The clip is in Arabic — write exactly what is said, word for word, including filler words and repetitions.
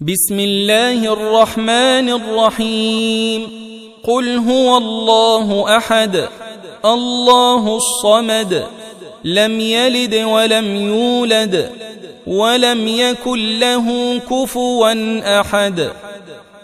بسم الله الرحمن الرحيم. قل هو الله أحد الله الصمد لم يلد ولم يولد ولم يكن له كفوا أحد.